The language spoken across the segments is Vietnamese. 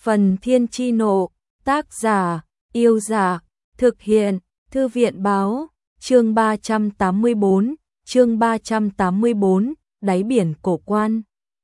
Phần Thiên Chi Nộ, tác giả, Yêu Dạ, thực hiện, Thư viện Báo, chương 384, đáy biển cổ quan.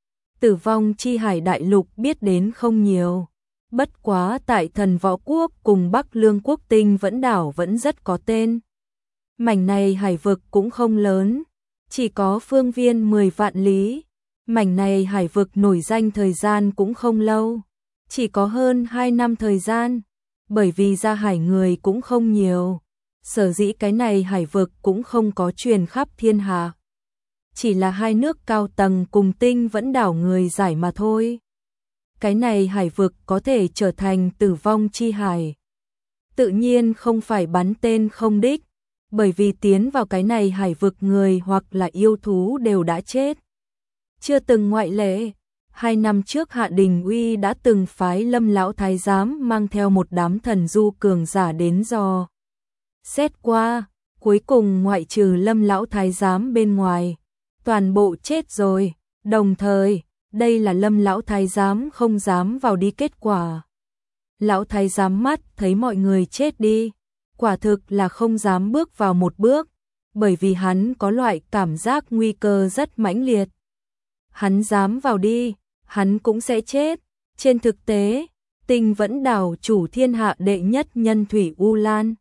Tử vong chi hải đại lục biết đến không nhiều. Bất quá tại Thần Võ Quốc cùng Bắc Lương Quốc Tinh vẫn đảo vẫn rất có tên. Mảnh này hải vực cũng không lớn, chỉ có phương viên 10 vạn lý. Mảnh này hải vực nổi danh thời gian cũng không lâu, chỉ có hơn 2 năm thời gian, bởi vì ra hải người cũng không nhiều. Sở dĩ cái này hải vực cũng không có truyền khắp thiên hạ. Chỉ là hai nước cao tầng cùng Tinh vẫn đảo người giải mà thôi. Cái này hải vực có thể trở thành tử vong chi hải. Tự nhiên không phải bắn tên không đích, bởi vì tiến vào cái này hải vực người hoặc là yêu thú đều đã chết. Chưa từng ngoại lệ, 2 năm trước Hạ Đình Uy đã từng phái Lâm lão thái giám mang theo một đám thần du cường giả đến dò xét qua, cuối cùng ngoại trừ Lâm lão thái giám bên ngoài, toàn bộ chết rồi, đồng thời, đây là Lâm lão thái giám không dám vào đi kết quả. Lão thái giám mắt thấy mọi người chết đi, quả thực là không dám bước vào một bước, bởi vì hắn có loại cảm giác nguy cơ rất mãnh liệt. Hắn dám vào đi, hắn cũng sẽ chết. Trên thực tế, Tinh vẫn đảo chủ thiên hạ đệ nhất nhân thủy U Lan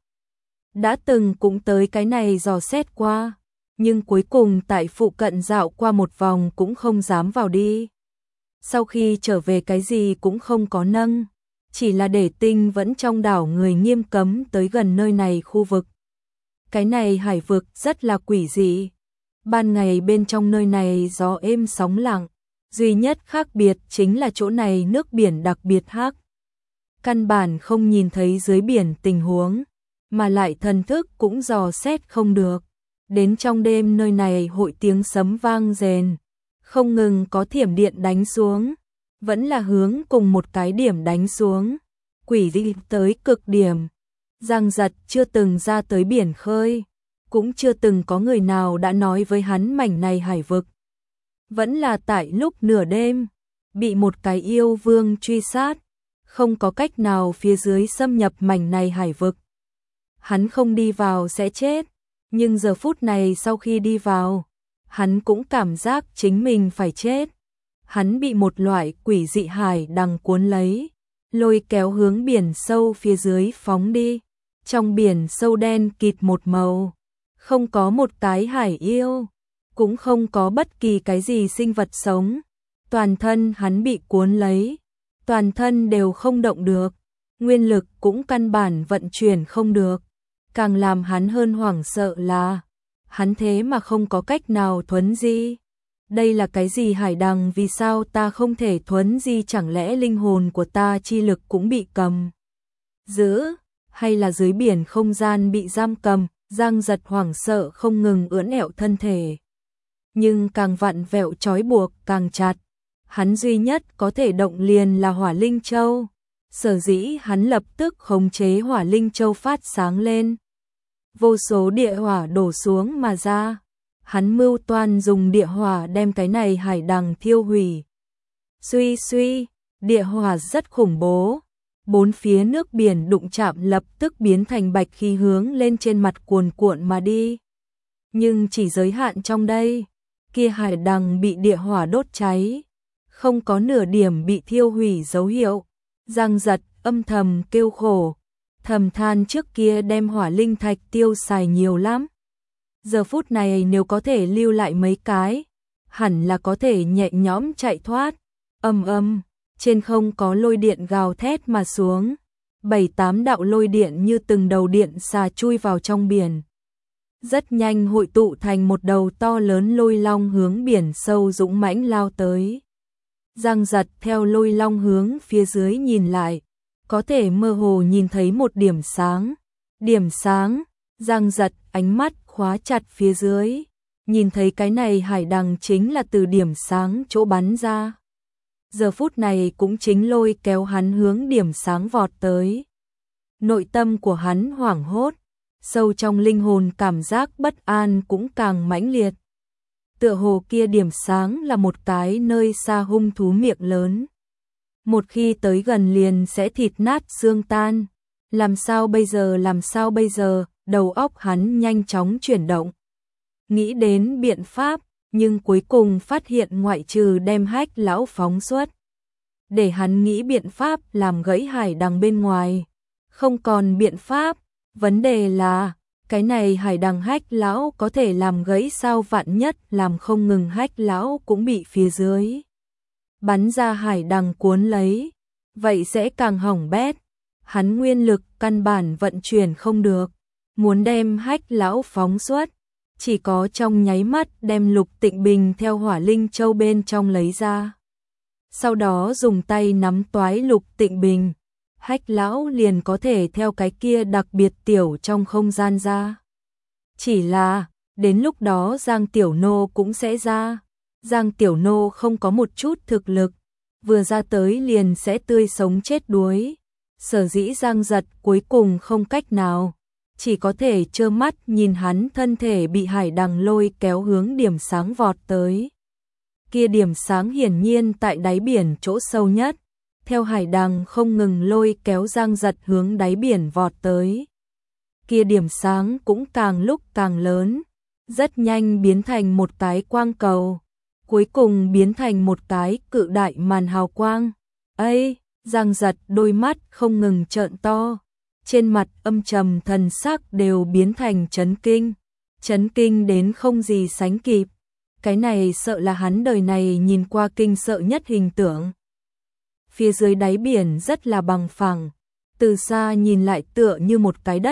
đã từng cũng tới cái này dò xét qua, nhưng cuối cùng tại phụ cận dạo qua một vòng cũng không dám vào đi. Sau khi trở về cái gì cũng không có nâng, chỉ là để Tinh vẫn trong đảo người nghiêm cấm tới gần nơi này khu vực. Cái này hải vực rất là quỷ dị. Ban ngày bên trong nơi này gió êm sóng lặng, duy nhất khác biệt chính là chỗ này nước biển đặc biệt hắc. Căn bản không nhìn thấy dưới biển tình huống, mà lại thần thức cũng dò xét không được. Đến trong đêm nơi này hội tiếng sấm vang rền, không ngừng có thiểm điện đánh xuống, vẫn là hướng cùng một cái điểm đánh xuống. Quỷ dị tới cực điểm. Giang Giật chưa từng ra tới biển khơi, cũng chưa từng có người nào đã nói với hắn mảnh này hải vực. Vẫn là tại lúc nửa đêm, bị một cái yêu vương truy sát, không có cách nào phía dưới xâm nhập mảnh này hải vực. Hắn không đi vào sẽ chết, nhưng giờ phút này sau khi đi vào, hắn cũng cảm giác chính mình phải chết. Hắn bị một loại quỷ dị hải đằng cuốn lấy, lôi kéo hướng biển sâu phía dưới phóng đi. Trong biển sâu đen kịt một màu, không có một cái hải yêu, cũng không có bất kỳ cái gì sinh vật sống. Toàn thân hắn bị cuốn lấy, toàn thân đều không động được, nguyên lực cũng căn bản vận chuyển không được. Càng làm hắn hơn hoảng sợ là, hắn thế mà không có cách nào thuấn di. Đây là cái gì hải đằng, vì sao ta không thể thuấn di, chẳng lẽ linh hồn của ta chi lực cũng bị cầm giữ, hay là dưới biển không gian bị giam cầm? Giang Giật hoảng sợ không ngừng ưỡn ẹo thân thể, nhưng càng vặn vẹo trói buộc càng chặt. Hắn duy nhất có thể động liền là Hỏa Linh Châu, sở dĩ hắn lập tức khống chế Hỏa Linh Châu phát sáng lên. Vô số địa hỏa đổ xuống mà ra, hắn mưu toan dùng địa hỏa đem cái này hải đằng thiêu hủy. Suy suy, địa hỏa rất khủng bố. 4 phía nước biển đụng chạm lập tức biến thành bạch khí hướng lên trên mặt cuồn cuộn mà đi. Nhưng chỉ giới hạn trong đây, kia hải đằng bị địa hỏa đốt cháy, không có nửa điểm bị thiêu hủy dấu hiệu. Giang Giật âm thầm kêu khổ, thầm than trước kia đem hỏa linh thạch tiêu xài nhiều lắm. Giờ phút này nếu có thể lưu lại mấy cái, hẳn là có thể nhẹ nhõm chạy thoát. Trên không có lôi điện gào thét mà xuống, 7-8 đạo lôi điện như từng đầu điện xà chui vào trong biển. Rất nhanh hội tụ thành một đầu to lớn lôi long hướng biển sâu dũng mãnh lao tới. Giang Giật theo lôi long hướng phía dưới nhìn lại, có thể mơ hồ nhìn thấy một điểm sáng. Điểm sáng, Giang Giật ánh mắt khóa chặt phía dưới, nhìn thấy cái này hải đằng chính là từ điểm sáng chỗ bắn ra. Giờ phút này cũng chính lôi kéo hắn hướng điểm sáng vọt tới. Nội tâm của hắn hoảng hốt, sâu trong linh hồn cảm giác bất an cũng càng mãnh liệt. Tựa hồ kia điểm sáng là một cái nơi xa hung thú miệng lớn. một khi tới gần liền sẽ thịt nát xương tan. Làm sao bây giờ, đầu óc hắn nhanh chóng chuyển động. Nghĩ đến biện pháp, nhưng cuối cùng phát hiện ngoại trừ đem Hách lão phóng xuất, để hắn nghĩ biện pháp làm gãy hải đằng bên ngoài. Không còn biện pháp, vấn đề là, cái này hải đằng Hách lão có thể làm gãy sao, vạn nhất làm không ngừng Hách lão cũng bị phía dưới bắn ra hải đằng cuốn lấy, vậy sẽ càng hỏng bét. Hắn nguyên lực căn bản vận chuyển không được, muốn đem Hách lão phóng xuất, chỉ có trong nháy mắt đem Lục Tịnh Bình theo Hỏa Linh Châu bên trong lấy ra. Sau đó dùng tay nắm toái Lục Tịnh Bình, Hách lão liền có thể theo cái kia đặc biệt tiểu trong không gian ra. Chỉ là, đến lúc đó Giang Tiểu Nô cũng sẽ ra. Giang Tiểu Nô không có một chút thực lực, vừa ra tới liền sẽ tươi sống chết đuối. Sở dĩ Giang Giật cuối cùng không cách nào, chỉ có thể trơ mắt nhìn hắn thân thể bị hải đằng lôi kéo hướng điểm sáng vọt tới. Kia điểm sáng hiển nhiên tại đáy biển chỗ sâu nhất, theo hải đằng không ngừng lôi kéo Giang Giật hướng đáy biển vọt tới. Kia điểm sáng cũng càng lúc càng lớn, rất nhanh biến thành một cái quang cầu, cuối cùng biến thành một cái cự đại màn hào quang. Ây, Giang Giật đôi mắt không ngừng trợn to, trên mặt âm trầm thần sắc đều biến thành chấn kinh đến không gì sánh kịp. Cái này sợ là hắn đời này nhìn qua kinh sợ nhất hình tượng. Phía dưới đáy biển rất là bằng phẳng, từ xa nhìn lại tựa như một cái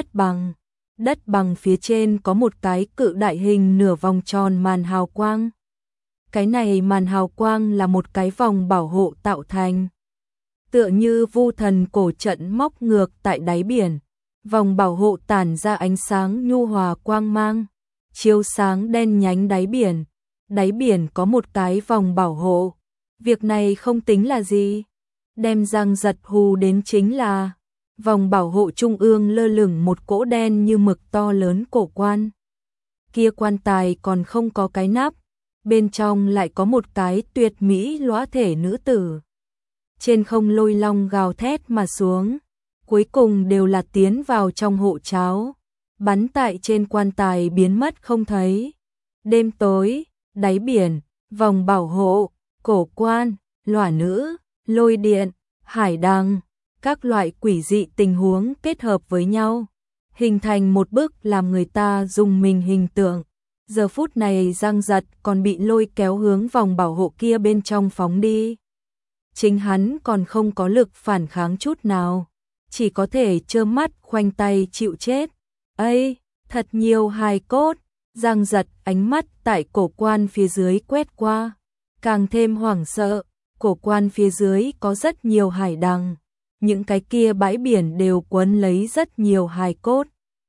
đất bằng phía trên có một cái cự đại hình nửa vòng tròn màn hào quang. Cái này màn hào quang là một cái vòng bảo hộ tạo thành, tựa như vu thần cổ trận móc ngược tại đáy biển. Vòng bảo hộ tản ra ánh sáng nhu hòa quang mang, chiếu sáng đen nhánh đáy biển. Đáy biển có một cái vòng bảo hộ, việc này không tính là gì. Đem Giang Giật hù đến chính là, vòng bảo hộ trung ương lơ lửng một cỗ đen như mực to lớn cổ quan. Kia quan tài còn không có cái nắp, bên trong lại có một cái tuyệt mỹ lõa thể nữ tử. Trên không lôi long gào thét mà xuống, cuối cùng đều là tiến vào trong hộ cháo, bắn tại trên quan tài biến mất không thấy. Đêm tối, đáy biển, vòng bảo hộ, cổ quan, lỏa nữ, lôi điện, hải đăng, các loại quỷ dị tình huống kết hợp với nhau, hình thành một bức làm người ta rùng mình hình tượng. Giờ phút này Giang Giật còn bị lôi kéo hướng vòng bảo hộ kia bên trong phóng đi. Chính hắn còn không có lực phản kháng chút nào, chỉ có thể trơ mắt khoanh tay chịu chết. Ây, thật nhiều hài cốt. Giang Giật ánh mắt tại cổ quan phía dưới quét qua, càng thêm hoảng sợ. Cổ quan phía dưới có rất nhiều hải đằng, những cái kia bãi biển đều quấn lấy rất nhiều hài cốt.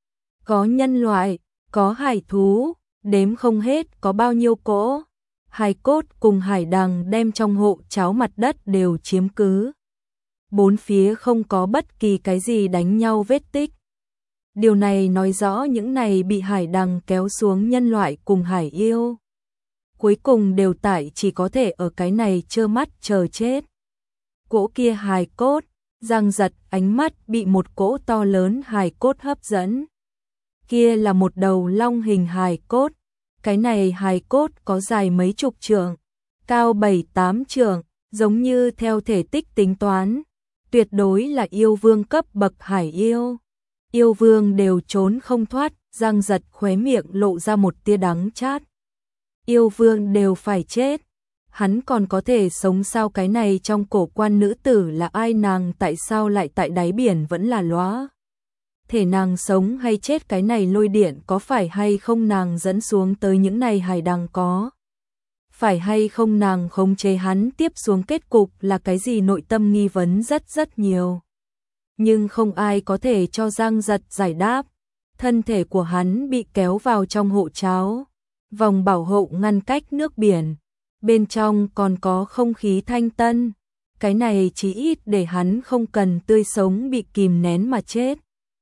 Có nhân loại, có hải thú, đếm không hết có bao nhiêu cỗ. Hài cốt cùng hải đằng đem trong hộ cháo mặt đất đều chiếm cứ. Bốn phía không có bất kỳ cái gì đánh nhau vết tích. Điều này nói rõ những này bị hải đằng kéo xuống nhân loại cùng hải yêu, cuối cùng đều tại chỉ có thể ở cái này trơ mắt chờ chết. Cỗ kia hài cốt, Giang Giật ánh mắt bị một cỗ to lớn hài cốt hấp dẫn. Kia là một đầu long hình hài cốt, cái này hài cốt có dài mấy chục trượng, cao 7-8 trượng, giống như theo thể tích tính toán, tuyệt đối là yêu vương cấp bậc hải yêu. Yêu vương đều trốn không thoát. Giang Giật khóe miệng lộ ra một tia đắng chát. Yêu vương đều phải chết, hắn còn có thể sống sao? Cái này trong cổ quan nữ tử là ai? Nàng tại sao lại tại đáy biển vẫn là lóa? Thể nàng sống hay chết? Cái này lôi điện có phải hay không nàng dẫn xuống tới những này hải đằng? Có phải hay không nàng khống chế hắn tiếp xuống? Kết cục là cái gì? Nội tâm nghi vấn rất nhiều, nhưng không ai có thể cho Giang Giật giải đáp. Thân thể của hắn bị kéo vào trong hộ cháo, vòng bảo hộ ngăn cách nước biển, bên trong còn có không khí thanh tân. Cái này chỉ ít để hắn không cần tươi sống bị kìm nén mà chết.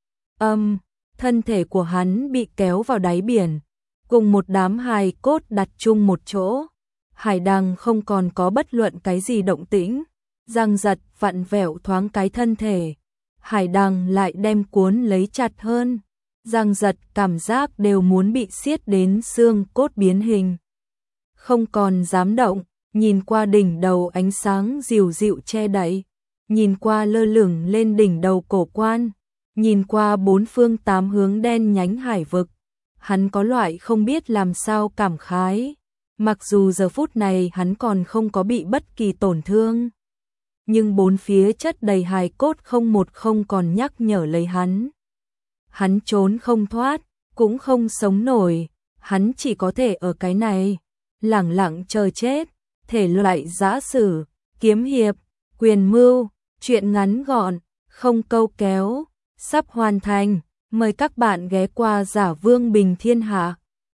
Thân thể của hắn bị kéo vào đáy biển, cùng một đám hài cốt đặt chung một chỗ. Hải đằng không còn có bất luận cái gì động tĩnh, Giang Giật vặn vẹo thoáng cái thân thể, hải đăng lại đem cuốn lấy chặt hơn. Giang Giật cảm giác đều muốn bị siết đến xương cốt biến hình. Không còn dám động, nhìn qua đỉnh đầu ánh sáng dịu dịu che đậy, nhìn qua lơ lửng lên đỉnh đầu cổ quan, nhìn qua bốn phương tám hướng đen nhánh hải vực. Hắn có loại không biết làm sao cảm khái, mặc dù giờ phút này hắn còn không có bị bất kỳ tổn thương, nhưng bốn phía chất đầy hài cốt không một không còn nhắc nhở lấy hắn. Hắn trốn không thoát, cũng không sống nổi, hắn chỉ có thể ở cái này, lẳng lặng chờ chết. Thể loại giã sử, kiếm hiệp, quyền mưu, truyện ngắn gọn, không câu kéo, sắp hoàn thành. Mời các bạn ghé qua Giả Vương Bình Thiên Hạ.